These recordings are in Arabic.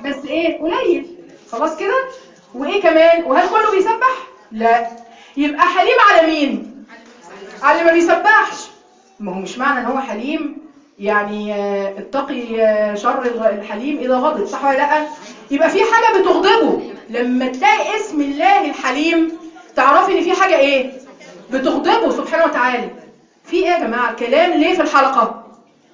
بس ايه قليل. خلاص كده. وايه كمان؟ وهل كله بيسبح؟ لا. يبقى حليم على مين؟ على اللي ما بيسبحش. ما هو مش معنى ان هو حليم يعني اتقي شر الحليم اذا غضب، صح ولا لا؟ يبقى في حاجه بتغضبه. لما تلاقي اسم الله الحليم تعرفي ان في حاجه ايه بتغضبه سبحانه وتعالى. في ايه يا جماعه كلام ليه في الحلقه؟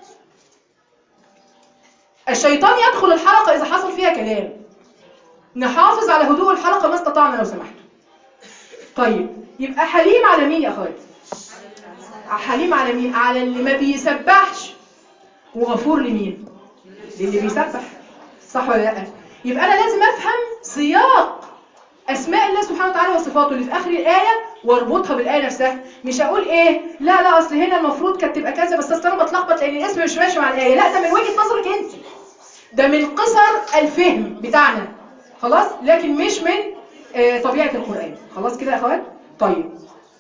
الشيطان يدخل الحلقه اذا حصل فيها كلام. نحافظ على هدوء الحلقه ما استطعنا لو سمحتوا. طيب يبقى حليم على مين يا اخواتي؟ حليم على مين؟ على اللي ما بيسبحش. وغفور لمين؟ للي بيسبح، صح ولا لا؟ يبقى انا لازم افهم سياق اسماء الله سبحانه وتعالى وصفاته اللي في اخر الايه واربطها بالايه نفسها. مش اقول ايه لا اصل هنا المفروض كانت تبقى كذا بس اصل انا بتلخبط لان الاسم مش ماشي مع الايه. لا، ده من وجهه نظرك انت، ده من قصر الفهم بتاعنا، خلاص، لكن مش من طبيعه القران. خلاص كده يا اخوات؟ طيب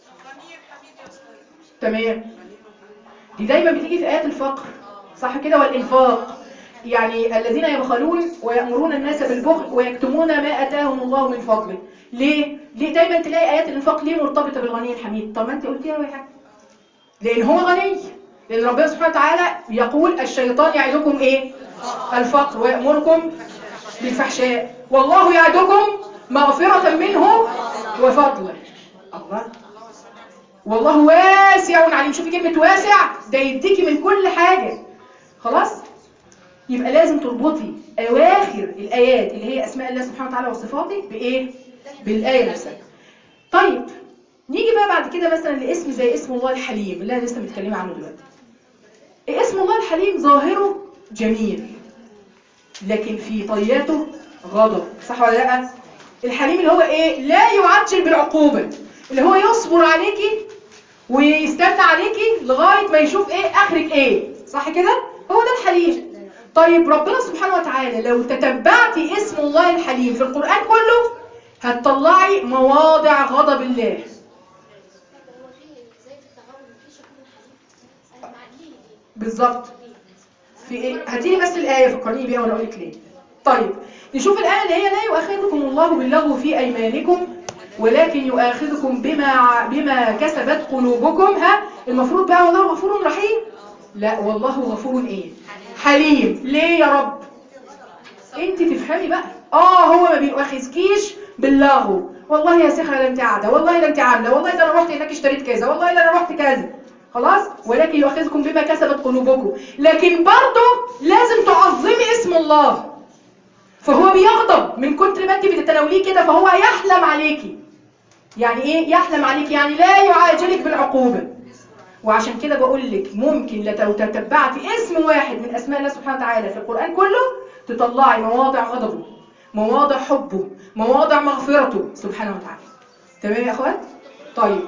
تمام. دي دايما بتيجي في ايات الفقر، صح كده، والانفاق. يعني الذين يبخلون ويأمرون الناس بالبخل ويكتمون ما آتاهم الله من فضله. ليه دايما تلاقي آيات الإنفاق ليه مرتبطة بالغني الحميد؟ طب ما انت قلتيها يا حاجة. لأن هو غني. لأن ربنا سبحانه وتعالى يقول الشيطان يعدكم ايه؟ الفقر ويأمركم بالفحشاء والله يعدكم مغفرة منه وفضله. الله، والله واسع عليم. شوفي كلمة واسع، ده يديكي من كل حاجة. خلاص. يبقى لازم تربطي اواخر الايات اللي هي اسماء الله سبحانه وتعالى وصفاته بايه؟ بالايه نفسها. طيب نيجي بقى بعد كده مثلا لاسم زي اسم الله الحليم اللي انا لسه متكلمه عنه دلوقتي. اسم الله الحليم ظاهره جميل لكن في طياته غضب، صح ولا لا؟ الحليم اللي هو ايه؟ لا يعجل بالعقوبه، اللي هو يصبر عليكي ويستنى عليكي لغايه ما يشوف ايه اخرك ايه، صح كده؟ هو ده الحليم. طيب ربنا سبحانه وتعالى لو تتبعتي اسم الله الحليم في القرآن كله هتطلعي مواضع غضب الله. بالظبط. في ايه؟ هاتيلي بس الآية فكرني بيها وانا اقول لك ليه. طيب نشوف الآية اللي هي لا يؤاخذكم الله باللغو في أيمانكم ولكن يؤاخذكم بما كسبت قلوبكم. المفروض بقى والله غفور رحيم. لا، والله غفور ايه؟ حليم. ليه يا رب؟ انت تفهمي بقى. هو ما بيؤاخذكيش باللغو، والله يا سخرة ده انت قاعده، والله ده انت عامله، والله ده انا رحت هناك اشتريت كذا، والله ده انا رحت كذا. خلاص. ولكن يؤاخذكم بما كسبت قلوبكم. لكن برضه لازم تعظمي اسم الله. فهو بيغضب من كتر ما انت بتتناوليه كده، فهو يحلم عليكي. يعني ايه يحلم عليكي؟ يعني لا يعاجلك بالعقوبه. وعشان كده بقول لك ممكن لو تتبعتي اسم واحد من اسماء الله سبحانه وتعالى في القرآن كله تطلعي مواضع غضبه، مواضع حبه، مواضع مغفرته سبحانه وتعالى. تمام يا اخوات؟ طيب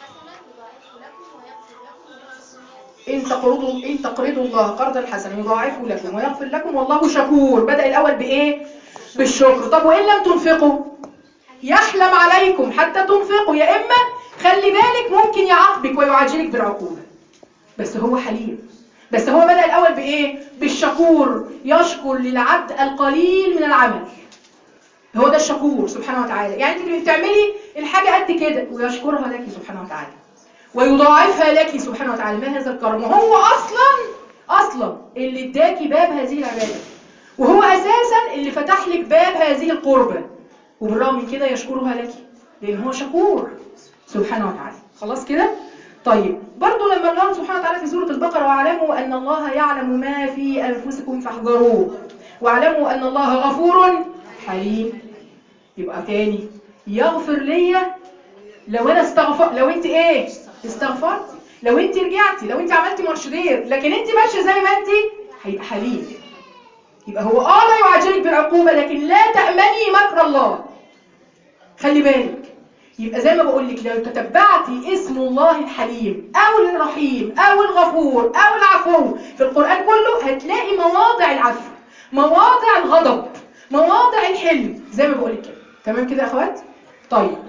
ان تقرضوا الله قرضا حسنا يضاعفه لكم ويغفر لكم والله شكور. بدأ الاول بايه؟ بالشكر. طب وان لم تنفقوا يحلم عليكم حتى تنفقوا، يا اما خلي بالك ممكن يعاقبك ويعاجلك بالعقوبه. بس هو حليم. بس هو بدأ الأول بإيه؟ بالشكور، يشكر للعبد القليل من العمل. هو ده الشكور سبحانه وتعالى. يعني انت بتعملي الحاجة قد كده ويشكرها لك سبحانه وتعالى ويضاعفها لك سبحانه وتعالى. ما هذا الكرم؟ وهو أصلا اللي اداكي باب هذه العبادة، وهو أساسا اللي فتح لك باب هذه القربة، وبالرغم من كده يشكرها لك لأن هو شكور سبحانه وتعالى. خلاص كده؟ طيب برضو لما الله سبحانه وتعالى في سورة البقرة واعلموا أن الله يعلم ما في أنفسكم فاحذروه واعلموا أن الله غفور حليم. يبقى تاني يغفر ليا لو أنا لو أنت إيه؟ استغفرتي، لو أنت رجعتي، لو أنت عملتي مرشدير، لكن أنت ماشية زي ما أنت هيبقى حليم. يبقى هو لا يعاجلك بالعقوبة لكن لا تأمني مكر الله. خلي بالك. يبقى زي ما بقول لك لو تتبعتي اسم الله الحليم او الرحيم او الغفور او العفو في القرآن كله هتلاقي مواضع العفو، مواضع الغضب، مواضع الحلم، زي ما بقول لك كده. تمام كده يا اخوات؟ طيب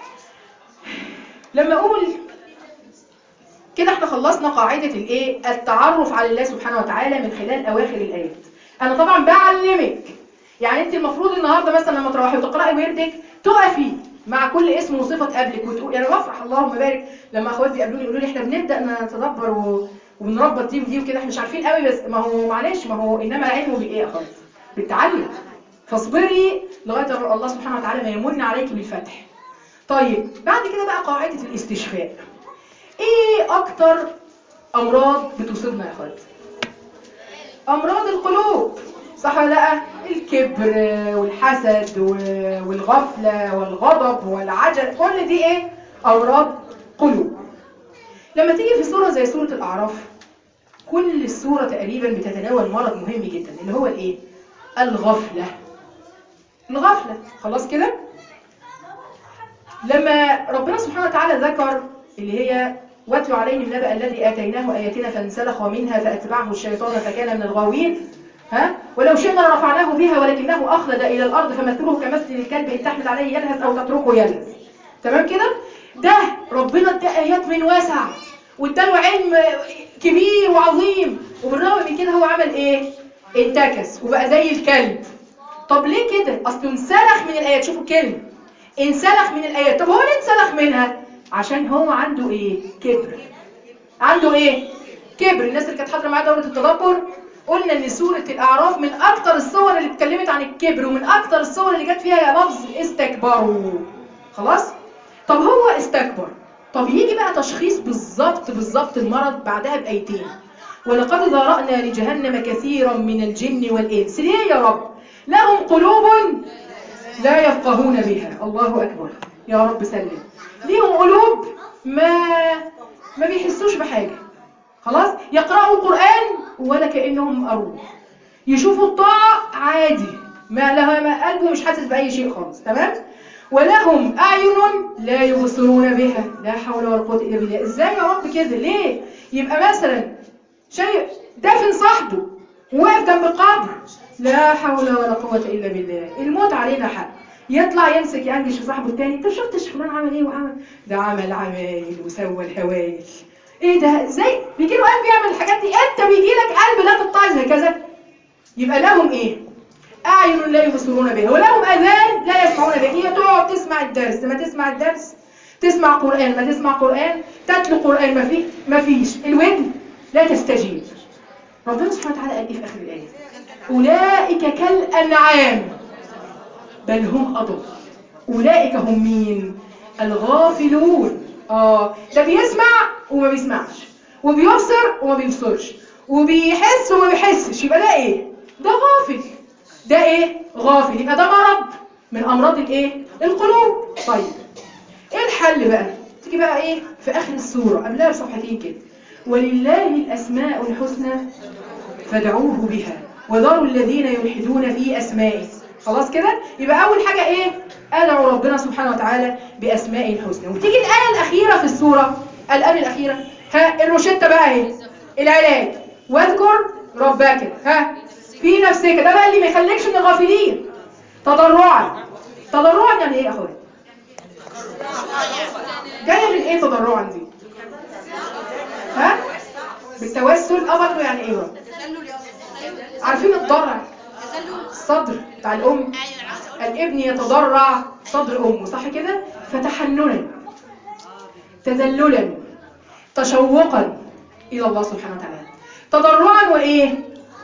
لما اقول كده احنا خلصنا قاعدة التعرف على الله سبحانه وتعالى من خلال اواخر الايات. انا طبعا بعلمك يعني انت المفروض النهارده مثلا لما تروحي وتقراي وردك تقفي مع كل اسم وصفه تقابلك وتقول. يعني بفرح اللهم بارك لما اخواتي يقابلوني يقولوا لي احنا بنبدا نتدبر وبنربط دي ودي وكده، احنا مش عارفين قوي، بس ما هو معلش، ما هو انما العلم بالايه يا اخواتي؟ بالتعلم. فاصبري لغايه الله سبحانه وتعالى ما يمن عليك بالفتح. طيب بعد كده بقى قاعده الاستشفاء. ايه اكتر امراض بتصيبنا يا اخواتي؟ امراض القلوب، صح ولا لا؟ الكبر والحسد والغفله والغضب والعجل، كل دي ايه؟ امراض قلوب. لما تيجي في سوره زي سوره الاعراف، كل السوره تقريبا بتتناول مرض مهم جدا اللي هو الايه؟ الغفله. الغفله، خلاص كده. لما ربنا سبحانه وتعالى ذكر اللي هي واتلو عليهم نبأ الذي آتيناه آياتنا فانسلخ منها فأتبعه الشيطان فكان من الغاوين. ولو شئنا لرفعناه بها ولكنه أخلد إلى الأرض فمثله كمثل الكلب إن تحمل عليه يلهث أو تتركه يلهث. تمام كده؟ ده ربنا ادى آيات من واسع واداله علم كبير وعظيم، وبالرغم من كده هو عمل إيه؟ انتكس وبقى زي الكلب. طب ليه كده؟ أصله انسلخ من الآيات. شوفوا الكلمة، انسلخ من الآيات. طب هو ليه انسلخ منها؟ عشان هو عنده ايه؟ كبر. عنده ايه؟ كبر. الناس اللي كانت حاضره معايا دوره التدبر قلنا ان سوره الاعراف من اكتر الصور اللي اتكلمت عن الكبر، ومن اكتر الصور اللي جت فيها لفظ استكبروا. خلاص؟ طب هو استكبر. طب يجي بقى تشخيص بالظبط المرض بعدها بايتين. ولقد ذرأنا لجهنم كثيرا من الجن والانس. ليه يا رب؟ لهم قلوب لا يفقهون بها. الله اكبر، يا رب سلم. ليهم قلوب ما بيحسوش بحاجة. خلاص؟ يقرأوا القرآن ولا كأنهم قروه. يشوفوا الطاعة عادي، ما قلبه مش حاسس بأي شيء خالص. تمام؟ ولهم أعين لا يبصرون بها. لا حول ولا قوة إلا بالله. إزاي يا رب كده؟ ليه؟ يبقى مثلا شيء دفن صاحبه ووقف جنب القبر، لا حول ولا قوة إلا بالله. الموت علينا حق. يطلع يمسك ينجش في صاحبه التاني، انت شفتش فلان عمل ايه وعمل ده؟ عمل عمايل وسوى الهوايل. ايه ده؟ ازاي بيجي له قلب يعمل الحاجات دي؟ انت بيجي لك قلب لا تتعظ هكذا؟ يبقى لهم ايه؟ اعين لا يبصرون بها ولهم اذان لا يسمعون بها. هي تقعد تسمع الدرس ما تسمع الدرس، تسمع قرآن ما تسمع قرآن، تتلو قرآن ما فيش، الودن لا تستجيب. ربنا سبحانه وتعالى قال ايه في اخر الايه؟ اولئك كالانعام بل هم أضل. أولئك هم مين؟ الغافلون. ده بيسمع وما بيسمعش، وبيبصر وما بيبصرش، وبيحس وما بيحسش. يبقى ده ايه؟ ده غافل. ده ايه؟ غافل. يبقى ده مرض من أمراض الايه؟ القلوب. طيب ايه الحل بقى؟ تيجي بقى ايه في آخر السورة قبلها بصفحتين كده، ولله الأسماء الحسنى فادعوه بها وذروا الذين يلحدون في أسمائه. خلاص كده؟ يبقى أول حاجة إيه؟ أدعو ربنا سبحانه وتعالى بأسماء الحسنى. وتيجي الآية الأخيرة في السورة، الآية الأخيرة، الروشتة بقى إيه؟ العلاج. واذكر ربك في نفسك. ده بقى اللي ما يخليكش من الغافلين. تضرعا. تضرعا يعني إيه يا أخوات؟ جاية من إيه تضرعا دي؟ بالتوسل. برضه يعني إيه برضه؟ عارفين الضرع؟ الصدر بتاع الأم. الابن يتضرع صدر أمه، صح كده؟ فتحننا، تذللا، تشوقا إلى الله سبحانه وتعالى. تضرعا وإيه؟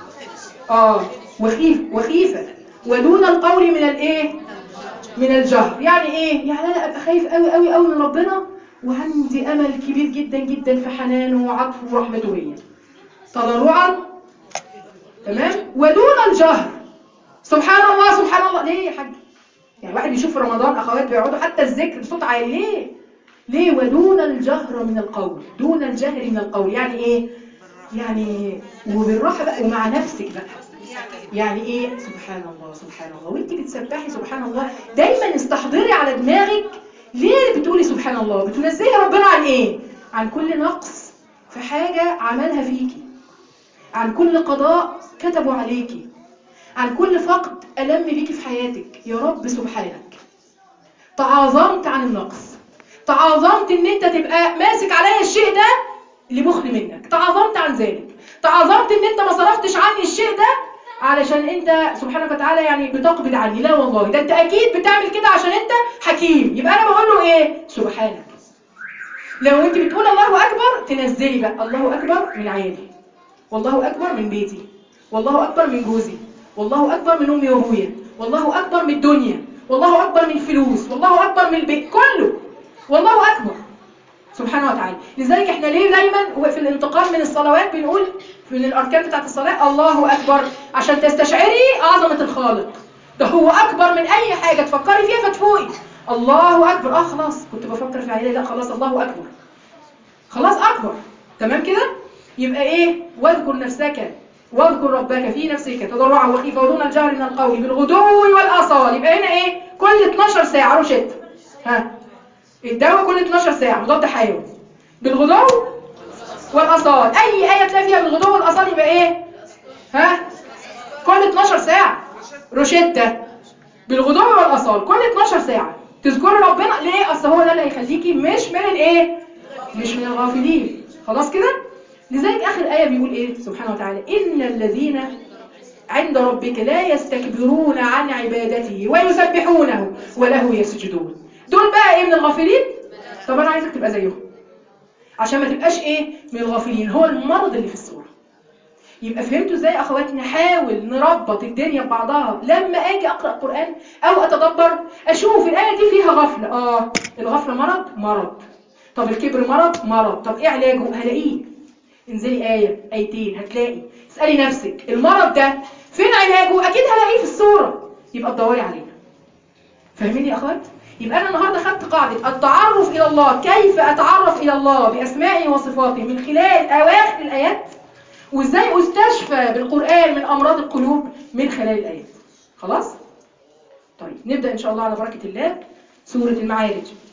وخيفة ودون القول من الإيه؟ من الجهر. يعني إيه؟ يعني أنا أبقى خايف قوي قوي قوي من ربنا وعندي أمل كبير جدا جدا في حنانه وعطفه ورحمته بيا. تضرعا، تمام؟ ودون الجهر. سبحان الله سبحان الله. ليه يا حاج؟ يعني واحد يشوف في رمضان اخوات بيقعدوا حتى الذكر بصوت عالي. ليه ودون الجهر من القول؟ دون الجهر من القول يعني ايه؟ يعني وبالراحه بقى ومع نفسك بقى. يعني ايه؟ سبحان الله سبحان الله. وانت بتسبحي سبحان الله دايما استحضري على دماغك ليه بتقولي سبحان الله. بتنزهي ربنا عن ايه؟ عن كل نقص في حاجه عملها فيكي، عن كل قضاء كتبوا عليكي، عن كل فقد ألم بيكي في حياتك. يا رب سبحانك تعاظمت عن النقص، تعاظمت ان انت تبقى ماسك عليا الشيء ده لبخل منك، تعاظمت عن ذلك، تعاظمت ان انت ما صرفتش عني الشيء ده علشان انت سبحانك وتعالى يعني بتقبض عني، لا والله، ده انت اكيد بتعمل كده عشان انت حكيم. يبقى انا بقول له ايه؟ سبحانك. لو انت بتقول الله اكبر تنزلي بقى الله اكبر من عيالي، والله اكبر من بيتي، والله اكبر من جوزي، والله اكبر من امي وابويا، والله اكبر من الدنيا، والله اكبر من الفلوس، والله اكبر من البيت كله، والله اكبر سبحانه وتعالى. لذلك احنا ليه دايما في الانتقال من الصلوات بنقول من الاركان بتاعت الصلاه الله اكبر؟ عشان تستشعري عظمه الخالق، ده هو اكبر من اي حاجه تفكري فيها فتفوقي. الله اكبر. خلاص كنت بفكر في عيالي، لا خلاص الله اكبر، خلاص اكبر. تمام كده؟ يبقى ايه؟ واذكر نفسك واذكر ربك في نفسك تضرعا وخيفة ودون الجهر من القول بالغدو والاصال. يبقى هنا ايه؟ كل 12 ساعه روشته، الدواء كل 12 ساعه مضاد حيوي بالغدو والاصال. اي ايه تلاقي فيها بالغدو والاصال يبقى ايه؟ كل 12 ساعه روشته بالغدو والاصال، كل 12 ساعه تذكري ربنا. ليه؟ اصل هو ده اللي هيخليكي مش من الايه؟ مش من الغافلين. خلاص كده؟ لذلك اخر ايه بيقول ايه سبحانه وتعالى؟ ان الذين عند ربك لا يستكبرون عن عبادته ويسبحونه وله يسجدون. دول بقى ايه؟ من الغافلين؟ طب انا عايزك تبقى زيهم عشان ما تبقاش ايه؟ من الغافلين. هو المرض اللي في الصورة. يبقى فهمتوا ازاي اخوات نحاول نربط الدنيا ببعضها؟ لما اجي اقرا قران او اتدبر اشوف الايه دي فيها غفله، الغفله مرض. طب الكبر مرض. طب ايه علاجه؟ هلاقيه. انزلي ايه ايتين هتلاقي. اسالي نفسك المرض ده فين علاجه؟ اكيد هلاقيه في الصوره. يبقى تدوري عليه. فاهميني يا اخوات؟ يبقى انا النهارده خدت قاعده التعرف الى الله، كيف اتعرف الى الله باسمائه وصفاته من خلال اواخر الايات، وازاي استشفى بالقرآن من امراض القلوب من خلال الايات. خلاص؟ طيب نبدأ ان شاء الله على بركة الله سورة المعارج.